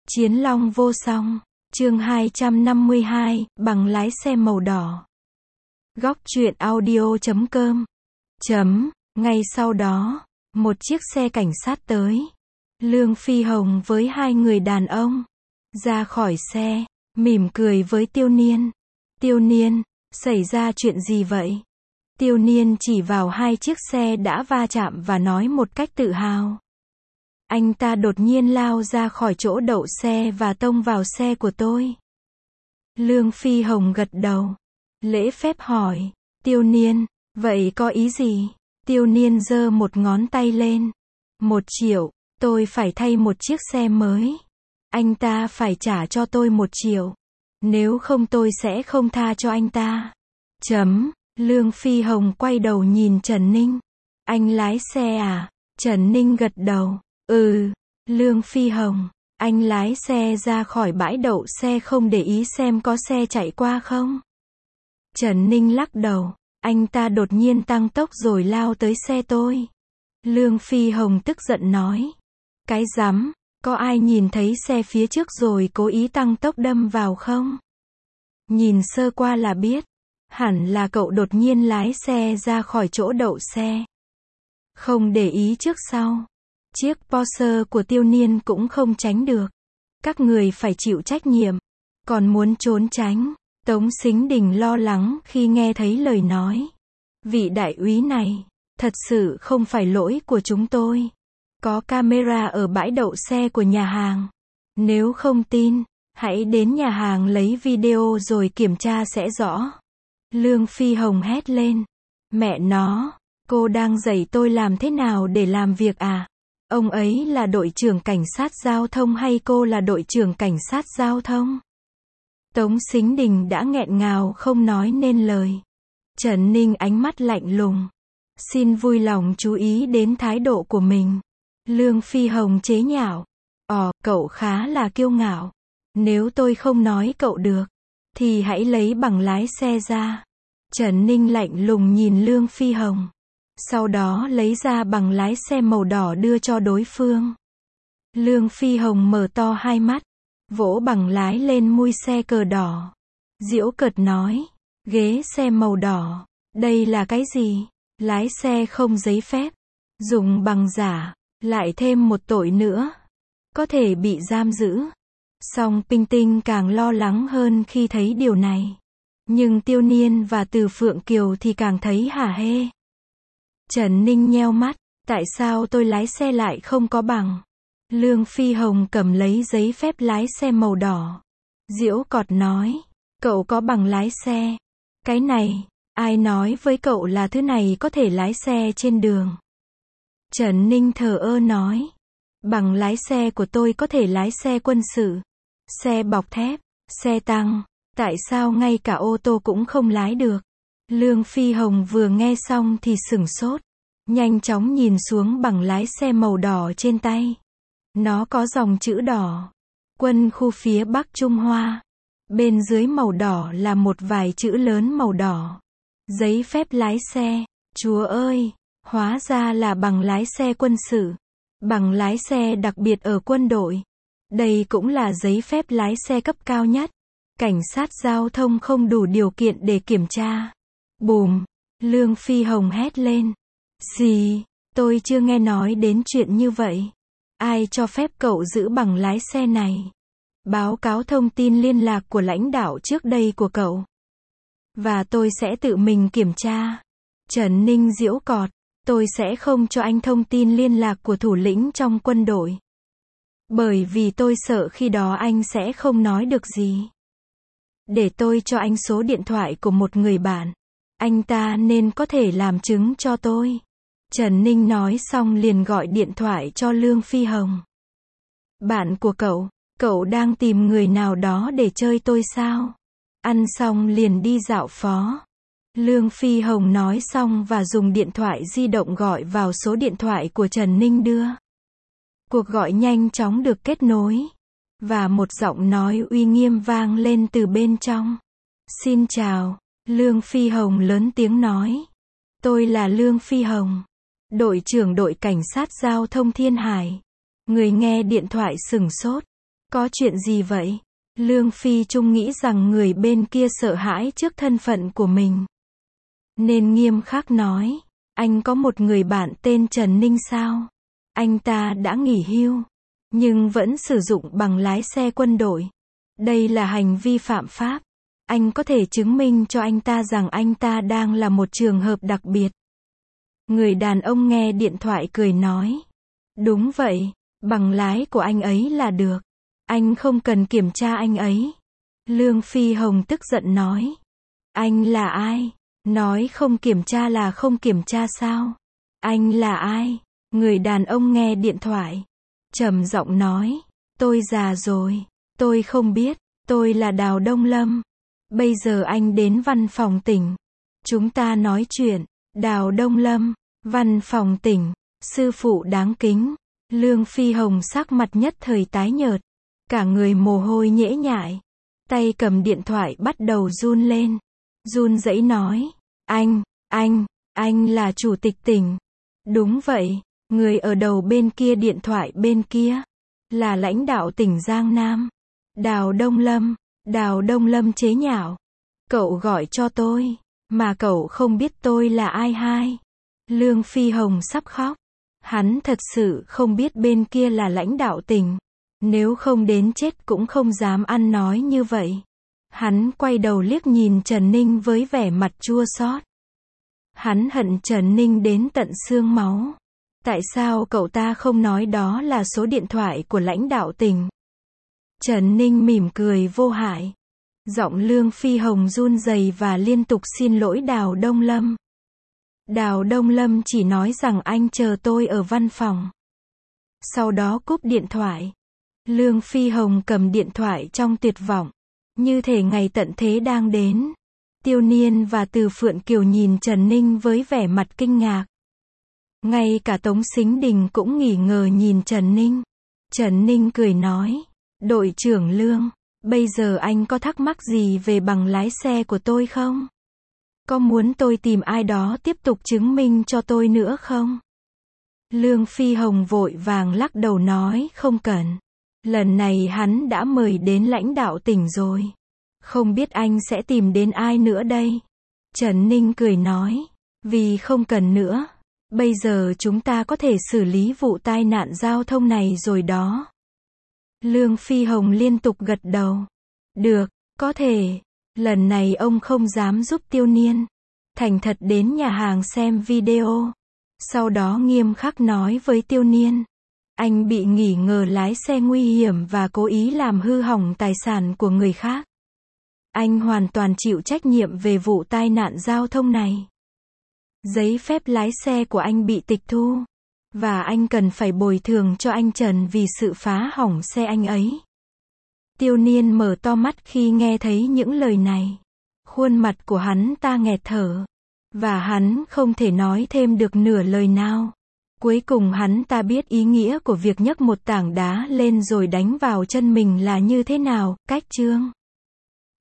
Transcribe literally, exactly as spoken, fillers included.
Chiến long vô song, chương hai trăm năm mươi hai, bằng lái xe màu đỏ. Góc truyện audio chấm com. Chấm, ngay sau đó, một chiếc xe cảnh sát tới. Lương Phi Hồng với hai người đàn ông ra khỏi xe, mỉm cười với Tiêu Niên. Tiêu Niên, xảy ra chuyện gì vậy? Tiêu Niên chỉ vào hai chiếc xe đã va chạm và nói một cách tự hào. Anh ta đột nhiên lao ra khỏi chỗ đậu xe và tông vào xe của tôi. Lương Phi Hồng gật đầu, lễ phép hỏi, Tiêu Niên, vậy có ý gì? Tiêu Niên giơ một ngón tay lên. Một triệu, tôi phải thay một chiếc xe mới. Anh ta phải trả cho tôi một triệu. Nếu không tôi sẽ không tha cho anh ta. Chấm, Lương Phi Hồng quay đầu nhìn Trần Ninh. Anh lái xe à? Trần Ninh gật đầu. Ừ, Lương Phi Hồng, anh lái xe ra khỏi bãi đậu xe không để ý xem có xe chạy qua không? Trần Ninh lắc đầu, anh ta đột nhiên tăng tốc rồi lao tới xe tôi. Lương Phi Hồng tức giận nói, cái rắm, có ai nhìn thấy xe phía trước rồi cố ý tăng tốc đâm vào không? Nhìn sơ qua là biết, hẳn là cậu đột nhiên lái xe ra khỏi chỗ đậu xe. Không để ý trước sau. Chiếc Porsche của Tiêu Niên cũng không tránh được. Các người phải chịu trách nhiệm. Còn muốn trốn tránh. Tống Sính Đình lo lắng khi nghe thấy lời nói. Vị đại úy này, thật sự không phải lỗi của chúng tôi. Có camera ở bãi đậu xe của nhà hàng. Nếu không tin, hãy đến nhà hàng lấy video rồi kiểm tra sẽ rõ. Lương Phi Hồng hét lên. Mẹ nó, cô đang dạy tôi làm thế nào để làm việc à? Ông ấy là đội trưởng cảnh sát giao thông hay cô là đội trưởng cảnh sát giao thông? Tống Sính Đình đã nghẹn ngào không nói nên lời. Trần Ninh ánh mắt lạnh lùng. Xin vui lòng chú ý đến thái độ của mình. Lương Phi Hồng chế nhạo. Ồ, cậu khá là kiêu ngạo. Nếu tôi không nói cậu được, thì hãy lấy bằng lái xe ra. Trần Ninh lạnh lùng nhìn Lương Phi Hồng. Sau đó lấy ra bằng lái xe màu đỏ đưa cho đối phương. Lương Phi Hồng mở to hai mắt, vỗ bằng lái lên mui xe cờ đỏ. Giễu cợt nói, ghế xe màu đỏ, đây là cái gì? Lái xe không giấy phép, dùng bằng giả, lại thêm một tội nữa. Có thể bị giam giữ. Song Pinh Tinh càng lo lắng hơn khi thấy điều này. Nhưng Tiêu Niên và Từ Phượng Kiều thì càng thấy hả hê. Trần Ninh nheo mắt, tại sao tôi lái xe lại không có bằng? Lương Phi Hồng cầm lấy giấy phép lái xe màu đỏ. Giễu cọt nói, cậu có bằng lái xe. Cái này, ai nói với cậu là thứ này có thể lái xe trên đường? Trần Ninh thờ ơ nói, bằng lái xe của tôi có thể lái xe quân sự, xe bọc thép, xe tăng, tại sao ngay cả ô tô cũng không lái được? Lương Phi Hồng vừa nghe xong thì sửng sốt, nhanh chóng nhìn xuống bằng lái xe màu đỏ trên tay. Nó có dòng chữ đỏ, quân khu phía Bắc Trung Hoa. Bên dưới màu đỏ là một vài chữ lớn màu đỏ. Giấy phép lái xe, chúa ơi, hóa ra là bằng lái xe quân sự. Bằng lái xe đặc biệt ở quân đội. Đây cũng là giấy phép lái xe cấp cao nhất. Cảnh sát giao thông không đủ điều kiện để kiểm tra. Bùm, Lương Phi Hồng hét lên. Gì, tôi chưa nghe nói đến chuyện như vậy. Ai cho phép cậu giữ bằng lái xe này? Báo cáo thông tin liên lạc của lãnh đạo trước đây của cậu. Và tôi sẽ tự mình kiểm tra. Trần Ninh giễu cọt, tôi sẽ không cho anh thông tin liên lạc của thủ lĩnh trong quân đội. Bởi vì tôi sợ khi đó anh sẽ không nói được gì. Để tôi cho anh số điện thoại của một người bạn. Anh ta nên có thể làm chứng cho tôi. Trần Ninh nói xong liền gọi điện thoại cho Lương Phi Hồng. Bạn của cậu, cậu đang tìm người nào đó để chơi tôi sao? Ăn xong liền đi dạo phó. Lương Phi Hồng nói xong và dùng điện thoại di động gọi vào số điện thoại của Trần Ninh đưa. Cuộc gọi nhanh chóng được kết nối. Và một giọng nói uy nghiêm vang lên từ bên trong. Xin chào, Lương Phi Hồng lớn tiếng nói. Tôi là Lương Phi Hồng, đội trưởng đội cảnh sát giao thông Thiên Hải. Người nghe điện thoại sửng sốt. Có chuyện gì vậy? Lương Phi Trung nghĩ rằng người bên kia sợ hãi trước thân phận của mình, nên nghiêm khắc nói, anh có một người bạn tên Trần Ninh sao? Anh ta đã nghỉ hưu, nhưng vẫn sử dụng bằng lái xe quân đội. Đây là hành vi phạm pháp. Anh có thể chứng minh cho anh ta rằng anh ta đang là một trường hợp đặc biệt. Người đàn ông nghe điện thoại cười nói, đúng vậy, bằng lái của anh ấy là được. Anh không cần kiểm tra anh ấy. Lương Phi Hồng tức giận nói, anh là ai? Nói không kiểm tra là không kiểm tra sao? Anh là ai? Người đàn ông nghe điện thoại, trầm giọng nói, tôi già rồi, tôi không biết, tôi là Đào Đông Lâm. Bây giờ anh đến văn phòng tỉnh, chúng ta nói chuyện. Đào Đông Lâm, văn phòng tỉnh, sư phụ đáng kính. Lương Phi Hồng sắc mặt nhất thời tái nhợt, cả người mồ hôi nhễ nhại, tay cầm điện thoại bắt đầu run lên, run rẩy nói, anh, anh, anh là chủ tịch tỉnh. Đúng vậy, người ở đầu bên kia điện thoại bên kia, là lãnh đạo tỉnh Giang Nam. Đào Đông Lâm, Đào Đông Lâm chế nhạo, cậu gọi cho tôi, mà cậu không biết tôi là ai hai. Lương Phi Hồng sắp khóc, hắn thật sự không biết bên kia là lãnh đạo tỉnh, nếu không đến chết cũng không dám ăn nói như vậy. Hắn quay đầu liếc nhìn Trần Ninh với vẻ mặt chua xót. Hắn hận Trần Ninh đến tận xương máu. Tại sao cậu ta không nói đó là số điện thoại của lãnh đạo tỉnh? Trần Ninh mỉm cười vô hại. Giọng Lương Phi Hồng run rẩy và liên tục xin lỗi Đào Đông Lâm. Đào Đông Lâm chỉ nói rằng anh chờ tôi ở văn phòng. Sau đó cúp điện thoại. Lương Phi Hồng cầm điện thoại trong tuyệt vọng, như thể ngày tận thế đang đến. Tiêu Niên và Từ Phượng Kiều nhìn Trần Ninh với vẻ mặt kinh ngạc. Ngay cả Tống Sính Đình cũng nghi ngờ nhìn Trần Ninh. Trần Ninh cười nói, đội trưởng Lương, bây giờ anh có thắc mắc gì về bằng lái xe của tôi không? Có muốn tôi tìm ai đó tiếp tục chứng minh cho tôi nữa không? Lương Phi Hồng vội vàng lắc đầu nói không cần. Lần này hắn đã mời đến lãnh đạo tỉnh rồi. Không biết anh sẽ tìm đến ai nữa đây? Trần Ninh cười nói, vì không cần nữa. Bây giờ chúng ta có thể xử lý vụ tai nạn giao thông này rồi đó. Lương Phi Hồng liên tục gật đầu. Được, có thể. Lần này ông không dám giúp Tiêu Niên. Thành thật đến nhà hàng xem video. Sau đó nghiêm khắc nói với Tiêu Niên, anh bị nghi ngờ lái xe nguy hiểm và cố ý làm hư hỏng tài sản của người khác. Anh hoàn toàn chịu trách nhiệm về vụ tai nạn giao thông này. Giấy phép lái xe của anh bị tịch thu, và anh cần phải bồi thường cho anh Trần vì sự phá hỏng xe anh ấy. Tiêu Niên mở to mắt khi nghe thấy những lời này. Khuôn mặt của hắn ta nghẹt thở, và hắn không thể nói thêm được nửa lời nào. Cuối cùng hắn ta biết ý nghĩa của việc nhấc một tảng đá lên rồi đánh vào chân mình là như thế nào. Cách chương